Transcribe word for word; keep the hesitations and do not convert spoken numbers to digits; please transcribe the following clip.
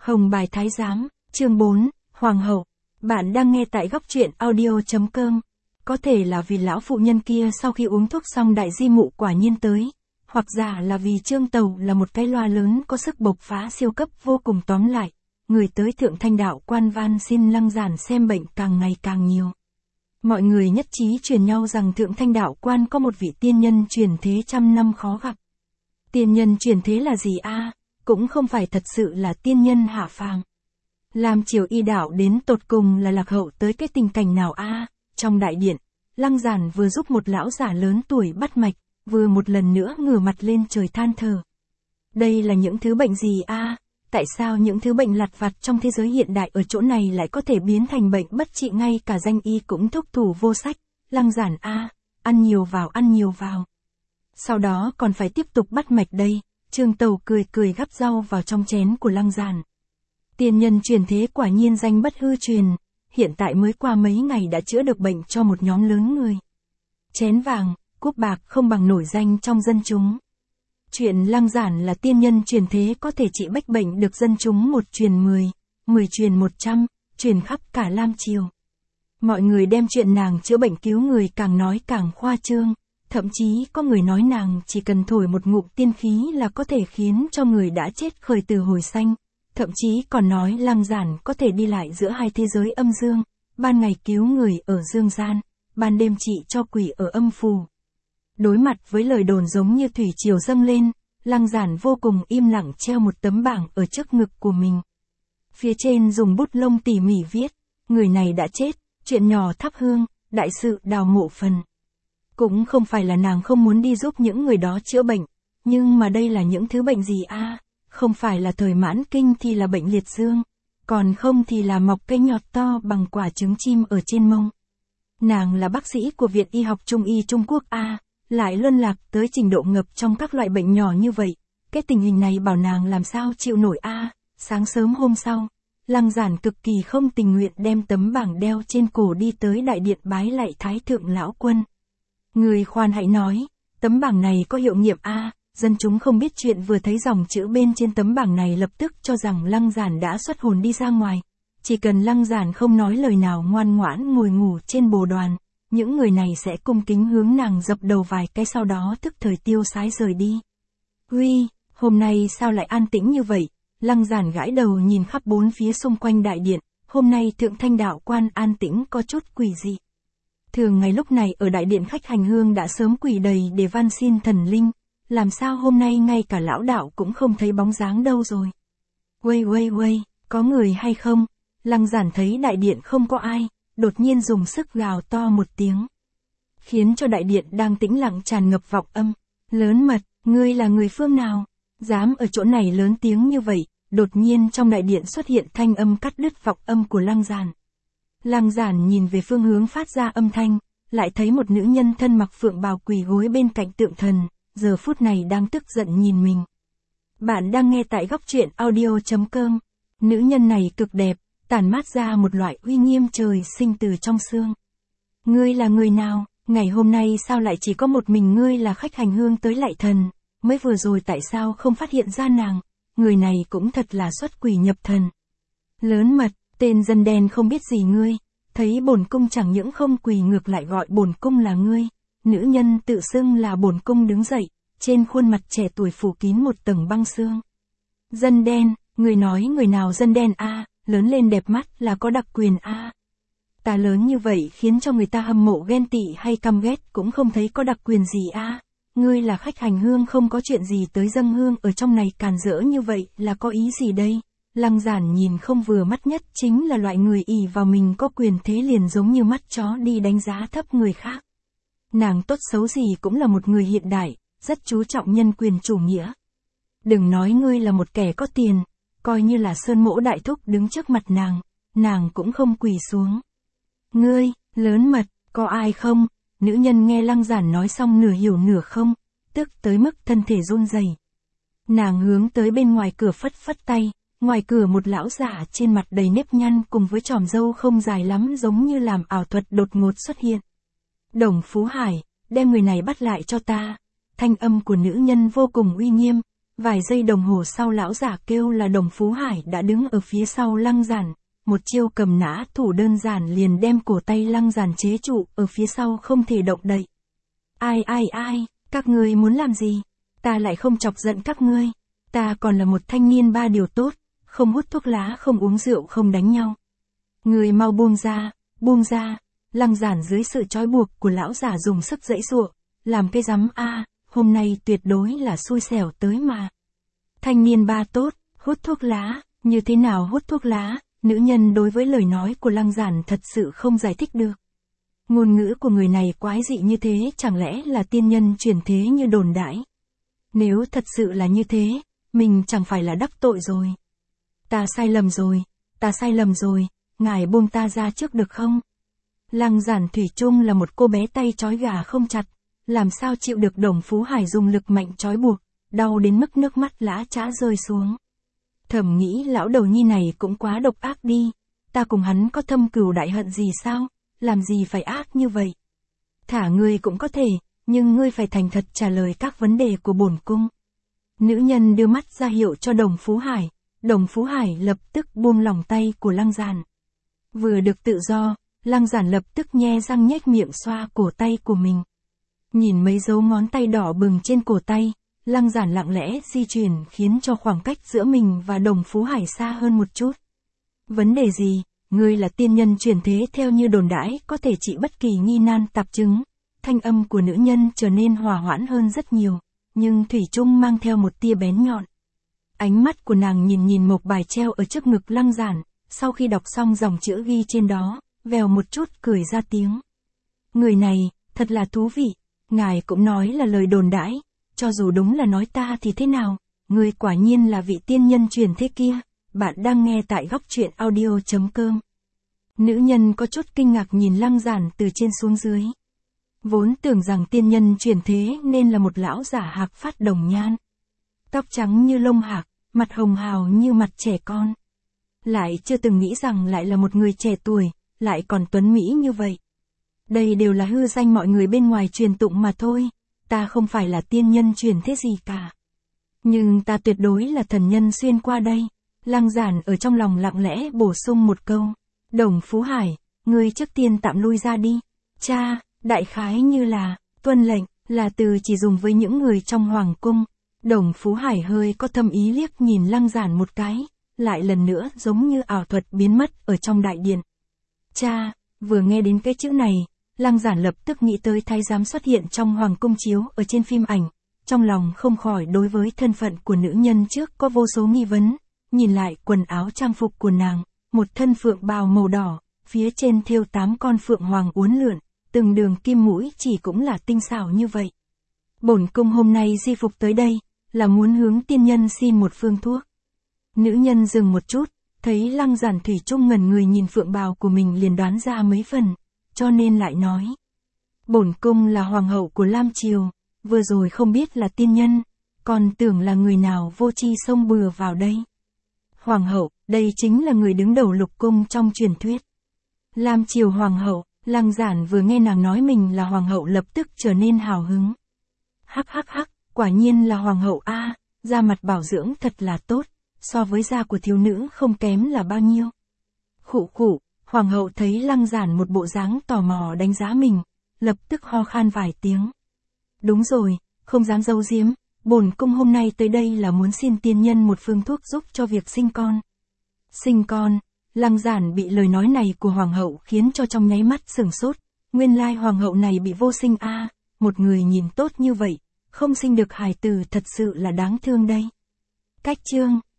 Hồng bài thái giám, chương bốn, Hoàng hậu. Bạn đang nghe tại góc truyện audio.com. Có thể là vì lão phụ nhân kia sau khi uống thuốc xong đại di mụ quả nhiên tới. Hoặc giả là vì Trương Tàu là một cái loa lớn có sức bộc phá siêu cấp vô cùng, tóm lại. Người tới Thượng Thanh Đạo Quan van xin Lăng Giản xem bệnh càng ngày càng nhiều. Mọi người nhất trí truyền nhau rằng Thượng Thanh Đạo Quan có một vị tiên nhân truyền thế trăm năm khó gặp. Tiên nhân truyền thế là gì a? À? Cũng không phải thật sự là tiên nhân hạ phàm. Làm triều y đạo đến tột cùng là lạc hậu tới cái tình cảnh nào a? À? Trong đại điện, Lăng Giản vừa giúp một lão giả lớn tuổi bắt mạch, vừa một lần nữa ngửa mặt lên trời than thở. Đây là những thứ bệnh gì a? À? Tại sao những thứ bệnh lặt vặt trong thế giới hiện đại ở chỗ này lại có thể biến thành bệnh bất trị, ngay cả danh y cũng thúc thủ vô sách. Lăng Giản a, à, ăn nhiều vào ăn nhiều vào. Sau đó còn phải tiếp tục bắt mạch đây. Trương Tàu cười cười gắp rau vào trong chén của Lăng Giản. Tiên nhân truyền thế quả nhiên danh bất hư truyền, hiện tại mới qua mấy ngày đã chữa được bệnh cho một nhóm lớn người. Chén vàng, cúp bạc không bằng nổi danh trong dân chúng. Chuyện Lăng Giản là tiên nhân truyền thế có thể trị bách bệnh được dân chúng một truyền mười, mười truyền một trăm, truyền khắp cả Lam Triều. Mọi người đem chuyện nàng chữa bệnh cứu người càng nói càng khoa trương, thậm chí có người nói nàng chỉ cần thổi một ngụm tiên khí là có thể khiến cho người đã chết khởi từ hồi sanh, thậm chí còn nói Lăng Giản có thể đi lại giữa hai thế giới âm dương, ban ngày cứu người ở dương gian, ban đêm trị cho quỷ ở âm phù. Đối mặt với lời đồn giống như thủy triều dâng lên, Lăng Giản vô cùng im lặng treo một tấm bảng ở trước ngực của mình. Phía trên dùng bút lông tỉ mỉ viết, người này đã chết, chuyện nhỏ thắp hương, đại sự đào mộ phần. Cũng không phải là nàng không muốn đi giúp những người đó chữa bệnh, nhưng mà đây là những thứ bệnh gì a? À? Không phải là thời mãn kinh thì là bệnh liệt dương, còn không thì là mọc cây nhọt to bằng quả trứng chim ở trên mông. Nàng là bác sĩ của Viện Y học Trung y Trung Quốc a, à, lại luân lạc tới trình độ ngập trong các loại bệnh nhỏ như vậy, cái tình hình này bảo nàng làm sao chịu nổi a? À? Sáng sớm hôm sau, Lăng Giản cực kỳ không tình nguyện đem tấm bảng đeo trên cổ đi tới đại điện bái lạy Thái Thượng Lão Quân. Người khoan hãy nói, tấm bảng này có hiệu nghiệm a? À? Dân chúng không biết chuyện vừa thấy dòng chữ bên trên tấm bảng này lập tức cho rằng Lăng Giản đã xuất hồn đi ra ngoài. Chỉ cần Lăng Giản không nói lời nào, ngoan ngoãn ngồi ngủ trên bồ đoàn, những người này sẽ cung kính hướng nàng dập đầu vài cái, sau đó tức thời tiêu sái rời đi. Uy, hôm nay sao lại an tĩnh như vậy? Lăng Giản gãi đầu nhìn khắp bốn phía xung quanh đại điện, hôm nay Thượng Thanh Đạo Quan an tĩnh có chút quỷ dị. Thường ngày lúc này ở đại điện khách hành hương đã sớm quỳ đầy để van xin thần linh, làm sao hôm nay ngay cả lão đạo cũng không thấy bóng dáng đâu rồi? Uây uây uây, có người hay không? Lăng Giản thấy đại điện không có ai, đột nhiên dùng sức gào to một tiếng, khiến cho đại điện đang tĩnh lặng tràn ngập vọng âm. Lớn Mật, ngươi là người phương nào? Dám ở chỗ này lớn tiếng như vậy? Đột nhiên trong đại điện xuất hiện thanh âm cắt đứt vọng âm của Lăng Giản. Lăng Giản nhìn về phương hướng phát ra âm thanh, lại thấy một nữ nhân thân mặc phượng bào quỳ gối bên cạnh tượng thần, giờ phút này đang tức giận nhìn mình. Bạn đang nghe tại góc truyện audio.com. Nữ nhân này cực đẹp, tản mát ra một loại uy nghiêm trời sinh từ trong xương. Ngươi là người nào? Ngày hôm nay sao lại chỉ có một mình ngươi là khách hành hương tới lạy thần? Mới vừa rồi tại sao không phát hiện ra nàng? Người này cũng thật là xuất quỷ nhập thần. Lớn Mật, tên dân đen không biết gì ngươi, thấy bổn cung chẳng những không quỳ ngược lại gọi bổn cung là ngươi. Nữ nhân tự xưng là bổn cung đứng dậy, trên khuôn mặt trẻ tuổi phủ kín một tầng băng xương. Dân đen, người nói người nào dân đen a? À, lớn lên đẹp mắt là có đặc quyền a? À. Ta lớn như vậy khiến cho người ta hâm mộ ghen tị hay căm ghét cũng không thấy có đặc quyền gì a? À. Ngươi là khách hành hương không có chuyện gì tới dâng hương ở trong này càn rỡ như vậy là có ý gì đây? Lăng Giản nhìn không vừa mắt nhất chính là loại người ỷ vào mình có quyền thế liền giống như mắt chó đi đánh giá thấp người khác. Nàng tốt xấu gì cũng là một người hiện đại, rất chú trọng nhân quyền chủ nghĩa. Đừng nói ngươi là một kẻ có tiền, coi như là Sơn Mỗ đại thúc đứng trước mặt nàng, nàng cũng không quỳ xuống. Ngươi, Lớn Mật, có ai không? Nữ nhân nghe Lăng Giản nói xong nửa hiểu nửa không, tức tới mức thân thể run rẩy. Nàng hướng tới bên ngoài cửa phất phất tay, ngoài cửa một lão giả trên mặt đầy nếp nhăn cùng với chòm râu không dài lắm giống như làm ảo thuật đột ngột xuất hiện. Đồng Phú Hải, đem người này bắt lại cho ta. Thanh âm của nữ nhân vô cùng uy nghiêm, Vài giây đồng hồ sau lão giả kêu là Đồng Phú Hải đã đứng ở phía sau Lăng Giản, một chiêu cầm nã thủ đơn giản liền đem cổ tay Lăng Giản chế trụ ở phía sau không thể động đậy. Ai ai ai, các ngươi muốn làm gì? Ta lại không chọc giận các ngươi. Ta còn là một thanh niên ba điều tốt, không hút thuốc lá, không uống rượu, không đánh nhau. Người mau buông ra, buông ra. Lăng Giản dưới sự trói buộc của lão giả dùng sức giãy giụa, làm cái rắm a, hôm nay tuyệt đối là xui xẻo tới mà. Thanh niên ba tốt, hút thuốc lá, như thế nào hút thuốc lá? Nữ nhân đối với lời nói của Lăng Giản thật sự không giải thích được. Ngôn ngữ của người này quái dị như thế, chẳng lẽ là tiên nhân chuyển thế như đồn đãi? Nếu thật sự là như thế, mình chẳng phải là đắc tội rồi. Ta sai lầm rồi, ta sai lầm rồi, ngài buông ta ra trước được không? Lăng Giản thủy chung là một cô bé tay trói gà không chặt, làm sao chịu được Đồng Phú Hải dùng lực mạnh trói buộc, đau đến mức nước mắt lã chã rơi xuống. Thầm nghĩ lão đầu nhi này cũng quá độc ác đi, ta cùng hắn có thâm cừu đại hận gì sao, làm gì phải ác như vậy. Thả ngươi cũng có thể, nhưng ngươi phải thành thật trả lời các vấn đề của bổn cung. Nữ nhân đưa mắt ra hiệu cho Đồng Phú Hải, Đồng Phú Hải lập tức buông lỏng tay của Lăng Giản. Vừa được tự do, Lăng Giản lập tức nhe răng nhếch miệng xoa cổ tay của mình. Nhìn mấy dấu ngón tay đỏ bừng trên cổ tay, Lăng Giản lặng lẽ di chuyển khiến cho khoảng cách giữa mình và Đồng Phú Hải xa hơn một chút. Vấn đề gì? Ngươi là tiên nhân chuyển thế theo như đồn đãi, có thể trị bất kỳ nghi nan tạp chứng. Thanh âm của nữ nhân trở nên hòa hoãn hơn rất nhiều, nhưng thủy chung mang theo một tia bén nhọn. Ánh mắt của nàng nhìn nhìn mộc bài treo ở trước ngực Lăng Giản, sau khi đọc xong dòng chữ ghi trên đó, vèo một chút cười ra tiếng. Người này, thật là thú vị, ngài cũng nói là lời đồn đãi, cho dù đúng là nói ta thì thế nào, người quả nhiên là vị tiên nhân truyền thế kia. Bạn đang nghe tại góc truyện audio chấm com. Nữ nhân có chút kinh ngạc nhìn Lăng Giản từ trên xuống dưới. Vốn tưởng rằng tiên nhân chuyển thế nên là một lão giả hạc phát đồng nhan. Tóc trắng như lông hạc, mặt hồng hào như mặt trẻ con. Lại chưa từng nghĩ rằng lại là một người trẻ tuổi, lại còn tuấn mỹ như vậy. Đây đều là hư danh mọi người bên ngoài truyền tụng mà thôi, ta không phải là tiên nhân chuyển thế gì cả. Nhưng ta tuyệt đối là thần nhân xuyên qua đây. Lăng Giản ở trong lòng lặng lẽ bổ sung một câu. Đồng Phú Hải, ngươi trước tiên tạm lui ra đi. Cha, đại khái như là, tuân lệnh, là từ chỉ dùng với những người trong hoàng cung. Đồng Phú Hải hơi có thâm ý liếc nhìn Lăng Giản một cái, lại lần nữa giống như ảo thuật biến mất ở trong đại điện. Cha, vừa nghe đến cái chữ này, Lăng Giản lập tức nghĩ tới thái giám xuất hiện trong hoàng cung chiếu ở trên phim ảnh. Trong lòng không khỏi đối với thân phận của nữ nhân trước có vô số nghi vấn. Nhìn lại quần áo trang phục của nàng, một thân phượng bào màu đỏ, phía trên thêu tám con phượng hoàng uốn lượn, từng đường kim mũi chỉ cũng là tinh xảo như vậy. Bổn cung hôm nay di phục tới đây, là muốn hướng tiên nhân xin một phương thuốc. Nữ nhân dừng một chút, thấy Lăng Giản thủy chung ngẩn người nhìn phượng bào của mình liền đoán ra mấy phần, cho nên lại nói. Bổn cung là hoàng hậu của Lam Triều, vừa rồi không biết là tiên nhân, còn tưởng là người nào vô tri xông bừa vào đây. Hoàng hậu, đây chính là người đứng đầu lục cung trong truyền thuyết. Lam Triều hoàng hậu, Lăng Giản vừa nghe nàng nói mình là hoàng hậu lập tức trở nên hào hứng. Hắc hắc hắc, quả nhiên là hoàng hậu a, da mặt bảo dưỡng thật là tốt, so với da của thiếu nữ không kém là bao nhiêu. Khụ khụ, hoàng hậu thấy Lăng Giản một bộ dáng tò mò đánh giá mình, lập tức ho khan vài tiếng. Đúng rồi, không dám giấu giếm. Bổn cung hôm nay tới đây là muốn xin tiên nhân một phương thuốc giúp cho việc sinh con. Sinh con, Lăng Giản bị lời nói này của hoàng hậu khiến cho trong nháy mắt sửng sốt, nguyên lai hoàng hậu này bị vô sinh a, à, một người nhìn tốt như vậy, không sinh được hài tử thật sự là đáng thương đây. Cách chương